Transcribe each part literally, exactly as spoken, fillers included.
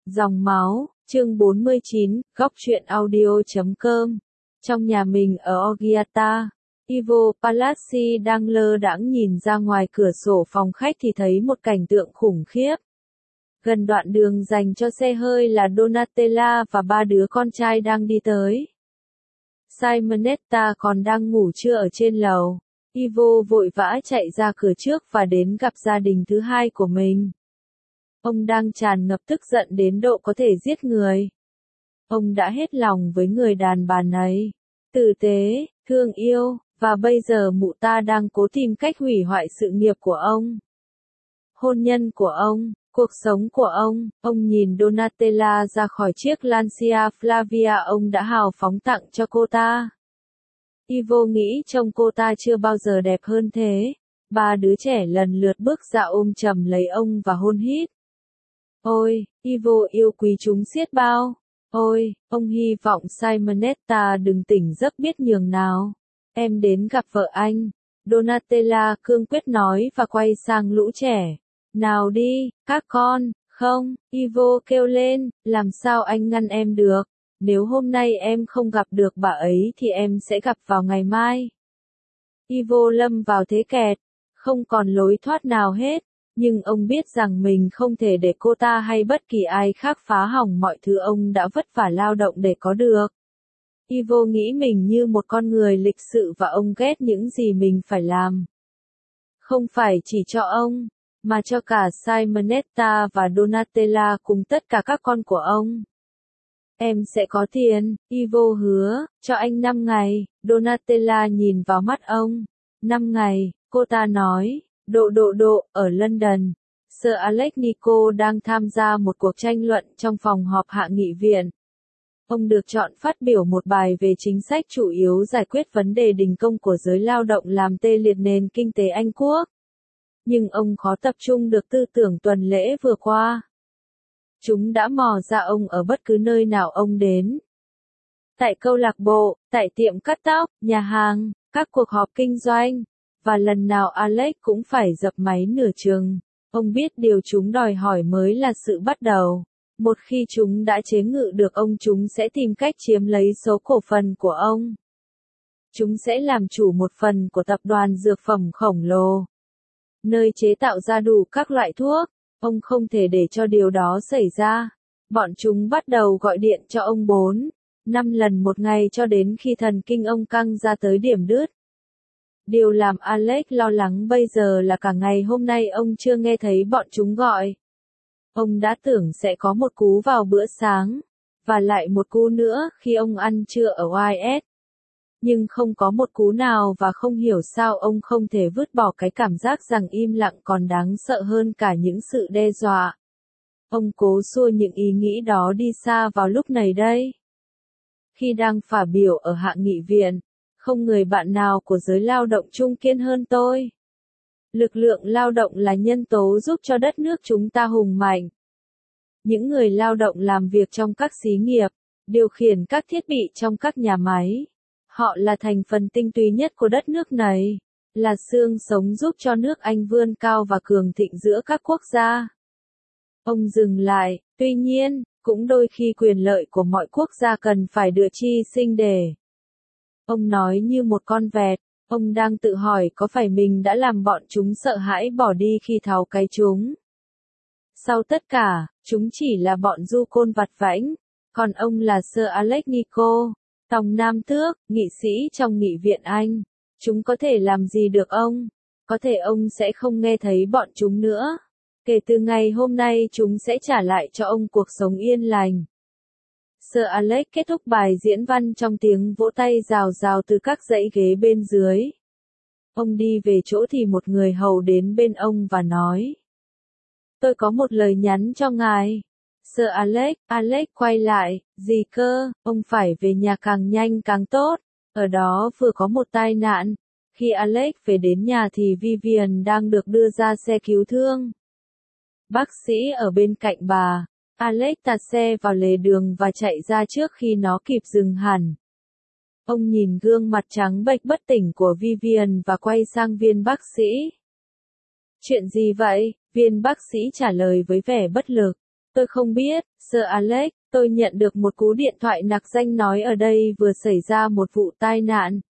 Dòng máu, chương bốn mươi chín, góc truyện audio chấm com. Trong nhà mình ở Ogata, Ivo Palazzi đang lơ đãng nhìn ra ngoài cửa sổ phòng khách thì thấy một cảnh tượng khủng khiếp. Gần đoạn đường dành cho xe hơi là Donatella và ba đứa con trai đang đi tới. Simonetta còn đang ngủ trưa ở trên lầu. Ivo vội vã chạy ra cửa trước và đến gặp gia đình thứ hai của mình. Ông đang tràn ngập tức giận đến độ có thể giết người. Ông đã hết lòng với người đàn bà này. Tử tế, thương yêu, và bây giờ mụ ta đang cố tìm cách hủy hoại sự nghiệp của ông. Hôn nhân của ông, cuộc sống của ông. Ông nhìn Donatella ra khỏi chiếc Lancia Flavia ông đã hào phóng tặng cho cô ta. Ivo nghĩ trông cô ta chưa bao giờ đẹp hơn thế. Ba đứa trẻ lần lượt bước ra ôm chầm lấy ông và hôn hít. Ôi, Ivo yêu quý chúng xiết bao. Ôi, ông hy vọng Simonetta đừng tỉnh giấc biết nhường nào. Em đến gặp vợ anh. Donatella cương quyết nói và quay sang lũ trẻ. Nào đi, các con. Không, Ivo kêu lên, làm sao anh ngăn em được. Nếu hôm nay em không gặp được bà ấy thì em sẽ gặp vào ngày mai. Ivo lâm vào thế kẹt, không còn lối thoát nào hết. Nhưng ông biết rằng mình không thể để cô ta hay bất kỳ ai khác phá hỏng mọi thứ ông đã vất vả lao động để có được. Ivo nghĩ mình như một con người lịch sự và ông ghét những gì mình phải làm. Không phải chỉ cho ông, mà cho cả Simonetta và Donatella cùng tất cả các con của ông. Em sẽ có tiền, Ivo hứa, cho anh năm ngày. Donatella nhìn vào mắt ông. năm ngày, cô ta nói. Độ độ độ, ở London, Sir Alex Nico đang tham gia một cuộc tranh luận trong phòng họp hạ nghị viện. Ông được chọn phát biểu một bài về chính sách chủ yếu giải quyết vấn đề đình công của giới lao động làm tê liệt nền kinh tế Anh Quốc. Nhưng ông khó tập trung được tư tưởng tuần lễ vừa qua. Chúng đã mò ra ông ở bất cứ nơi nào ông đến. Tại câu lạc bộ, tại tiệm cắt tóc, nhà hàng, các cuộc họp kinh doanh. Và lần nào Alex cũng phải dập máy nửa chừng. Ông biết điều chúng đòi hỏi mới là sự bắt đầu. Một khi chúng đã chế ngự được ông chúng sẽ tìm cách chiếm lấy số cổ phần của ông. Chúng sẽ làm chủ một phần của tập đoàn dược phẩm khổng lồ. Nơi chế tạo ra đủ các loại thuốc. Ông không thể để cho điều đó xảy ra. Bọn chúng bắt đầu gọi điện cho ông bốn, năm lần một ngày cho đến khi thần kinh ông căng ra tới điểm đứt. Điều làm Alex lo lắng bây giờ là cả ngày hôm nay ông chưa nghe thấy bọn chúng gọi. Ông đã tưởng sẽ có một cú vào bữa sáng, và lại một cú nữa khi ông ăn trưa ở i ét. Nhưng không có một cú nào và không hiểu sao ông không thể vứt bỏ cái cảm giác rằng im lặng còn đáng sợ hơn cả những sự đe dọa. Ông cố xua những ý nghĩ đó đi xa vào lúc này đây. Khi đang phát biểu ở hạ nghị viện, không người bạn nào của giới lao động trung kiên hơn tôi. Lực lượng lao động là nhân tố giúp cho đất nước chúng ta hùng mạnh. Những người lao động làm việc trong các xí nghiệp, điều khiển các thiết bị trong các nhà máy. Họ là thành phần tinh túy nhất của đất nước này, là xương sống giúp cho nước Anh vươn cao và cường thịnh giữa các quốc gia. Ông dừng lại, tuy nhiên, cũng đôi khi quyền lợi của mọi quốc gia cần phải được hy sinh để. Ông nói như một con vẹt, ông đang tự hỏi có phải mình đã làm bọn chúng sợ hãi bỏ đi khi tháo cái chúng. Sau tất cả, chúng chỉ là bọn du côn vặt vãnh, còn ông là Sir Alex Nico, Tòng Nam Tước, nghị sĩ trong nghị viện Anh. Chúng có thể làm gì được ông? Có thể ông sẽ không nghe thấy bọn chúng nữa. Kể từ ngày hôm nay chúng sẽ trả lại cho ông cuộc sống yên lành. Sir Alex kết thúc bài diễn văn trong tiếng vỗ tay rào rào từ các dãy ghế bên dưới. Ông đi về chỗ thì một người hầu đến bên ông và nói. Tôi có một lời nhắn cho ngài. Sir Alex, Alex quay lại, gì cơ, ông phải về nhà càng nhanh càng tốt. Ở đó vừa có một tai nạn. Khi Alex về đến nhà thì Vivian đang được đưa ra xe cứu thương. Bác sĩ ở bên cạnh bà. Alex tạt xe vào lề đường và chạy ra trước khi nó kịp dừng hẳn. Ông nhìn gương mặt trắng bệch bất tỉnh của Vivian và quay sang viên bác sĩ. Chuyện gì vậy? Viên bác sĩ trả lời với vẻ bất lực. Tôi không biết, Sir Alex, tôi nhận được một cú điện thoại nặc danh nói ở đây vừa xảy ra một vụ tai nạn.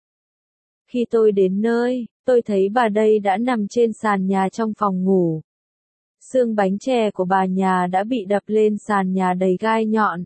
Khi tôi đến nơi, tôi thấy bà đây đã nằm trên sàn nhà trong phòng ngủ. Xương bánh chè của bà nhà đã bị đập lên sàn nhà đầy gai nhọn.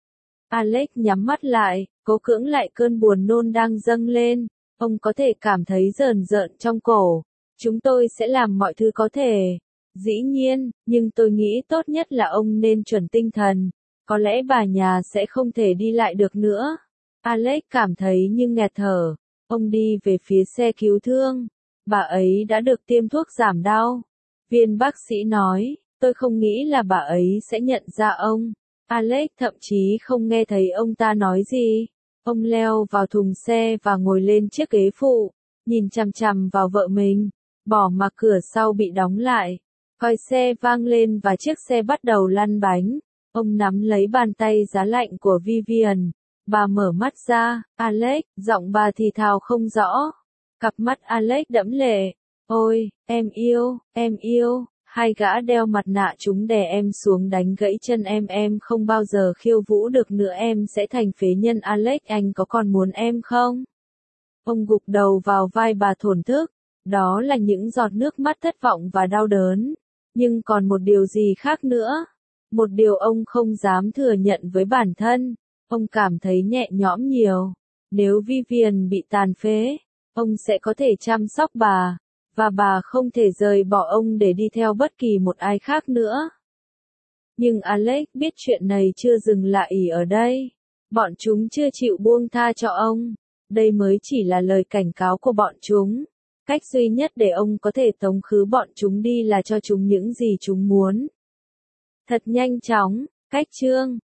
Alex nhắm mắt lại, cố cưỡng lại cơn buồn nôn đang dâng lên. Ông có thể cảm thấy rờn rợn trong cổ. Chúng tôi sẽ làm mọi thứ có thể. Dĩ nhiên, nhưng tôi nghĩ tốt nhất là ông nên chuẩn tinh thần. Có lẽ bà nhà sẽ không thể đi lại được nữa. Alex cảm thấy như nghẹt thở. Ông đi về phía xe cứu thương. Bà ấy đã được tiêm thuốc giảm đau. Viên bác sĩ nói, tôi không nghĩ là bà ấy sẽ nhận ra ông. Alex thậm chí không nghe thấy ông ta nói gì. Ông leo vào thùng xe và ngồi lên chiếc ghế phụ, nhìn chằm chằm vào vợ mình, bỏ mặc cửa sau bị đóng lại. Còi xe vang lên và chiếc xe bắt đầu lăn bánh. Ông nắm lấy bàn tay giá lạnh của Vivian. Bà mở mắt ra, Alex, giọng bà thì thào không rõ. Cặp mắt Alex đẫm lệ. Ôi, em yêu, em yêu. Hai gã đeo mặt nạ chúng đè em xuống đánh gãy chân em, em không bao giờ khiêu vũ được nữa, em sẽ thành phế nhân. Alex, anh có còn muốn em không? Ông gục đầu vào vai bà thổn thức. Đó là những giọt nước mắt thất vọng và đau đớn. Nhưng còn một điều gì khác nữa. Một điều ông không dám thừa nhận với bản thân. Ông cảm thấy nhẹ nhõm nhiều. Nếu Vivian bị tàn phế, ông sẽ có thể chăm sóc bà. Và bà không thể rời bỏ ông để đi theo bất kỳ một ai khác nữa. Nhưng Alex biết chuyện này chưa dừng lại ở đây. Bọn chúng chưa chịu buông tha cho ông. Đây mới chỉ là lời cảnh cáo của bọn chúng. Cách duy nhất để ông có thể tống khứ bọn chúng đi là cho chúng những gì chúng muốn. Thật nhanh chóng, cách chương.